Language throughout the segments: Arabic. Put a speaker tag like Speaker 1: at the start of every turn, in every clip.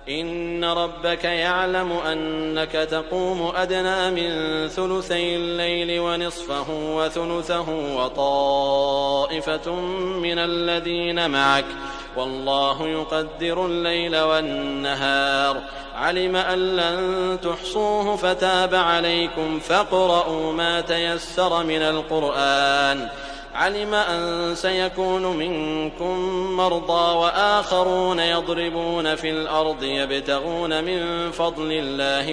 Speaker 1: إن ربك يعلم أنك تقوم أدنى من ثلثي الليل ونصفه وثلثه وطائفة من الذين معك والله يقدر الليل والنهار علم أن لن تحصوه فتاب عليكم فاقرؤوا ما تيسر من القرآن علم أن سيكون منكم مرضى وآخرون يضربون في الأرض يبتغون من فضل الله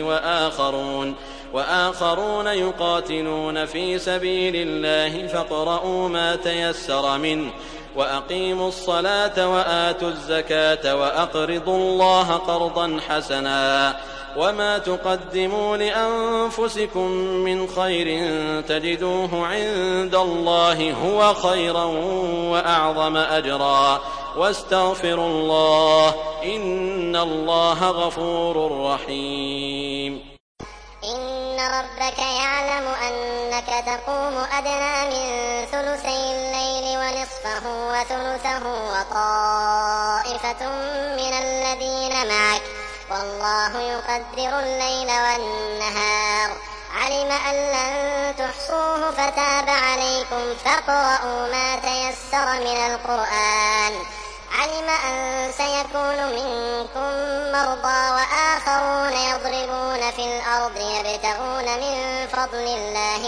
Speaker 1: وآخرون يقاتلون في سبيل الله فاقرؤوا ما تيسر منه وأقيموا الصلاة وآتوا الزكاة وأقرضوا الله قرضا حسنا وما تقدموا لأنفسكم من خير تجدوه عند الله هو خيرا وأعظم أجرا واستغفروا الله إن الله غفور رحيم
Speaker 2: إن ربك يعلم أنك تقوم أدنى من ثلثي الليل ونصفه وثلثه وطائفة من الذين معك والله يقدر الليل والنهار علم أن لن تحصوه فتاب عليكم فاقرؤوا ما تيسر من القرآن علم أن سيكون منكم مرضى وآخرون يضربون في الأرض يبتغون من فضل الله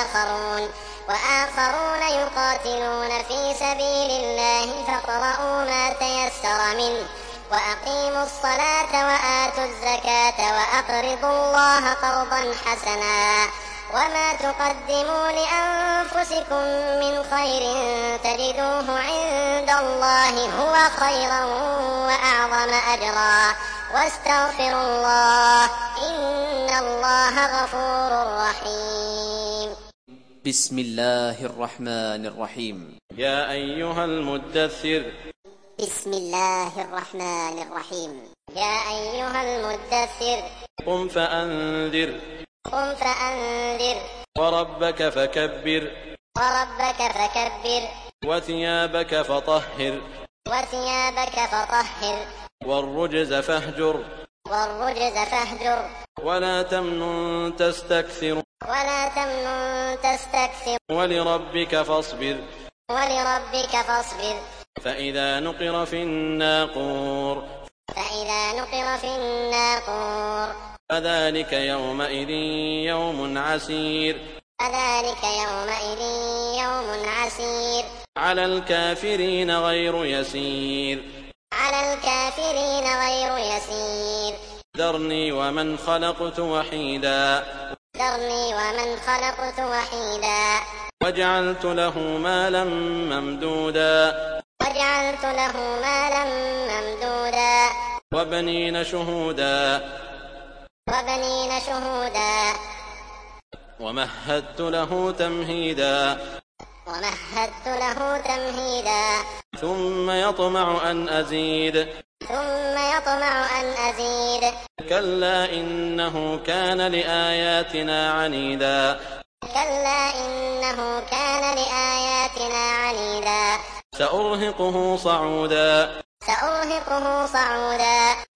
Speaker 2: وآخرون يقاتلون في سبيل الله فاقرؤوا ما تيسر منه وأقيموا الصلاة وآتوا الزكاة وأقرضوا الله قرضا حسنا وما تقدموا لأنفسكم من خير تجدوه عند الله هو خيرا وأعظم أجرا واستغفروا الله إن الله غفور رحيم
Speaker 3: بسم الله الرحمن الرحيم
Speaker 1: يا أيها المدثر
Speaker 2: بسم الله الرحمن الرحيم يا أيها المدثر
Speaker 1: قم فأنذر وربك فكبر وثيابك فطهر والرجز فاهجر ولا تمنن تستكثر ولربك فاصبر فإذا نقر في الناقور فذلك يومئذ يوم عسير على الكافرين غير يسير ذرني ومن خلقت وحيدا وجعلت له مالا ممدودا وبنين شهودا ومهدت له تمهيدا ثم يطمع أن أزيد كلا إنه كان لآياتنا عنيدا سأرهقه صعودا